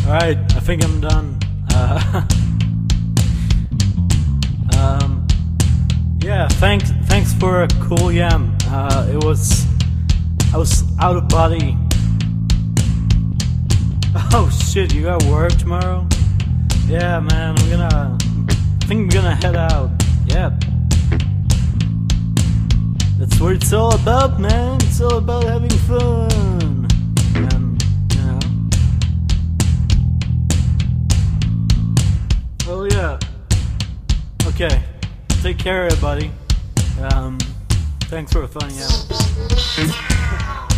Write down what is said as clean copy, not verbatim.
Alright, I think I'm done. Yeah, thanks for a cool yam. I was out of body. Oh shit, you got work tomorrow? Yeah, man, I think I'm gonna head out. Yeah. That's what it's all about, man. It's all about having fun. And, you know. Oh yeah. Okay. Take care, everybody. Thanks for a fun yam.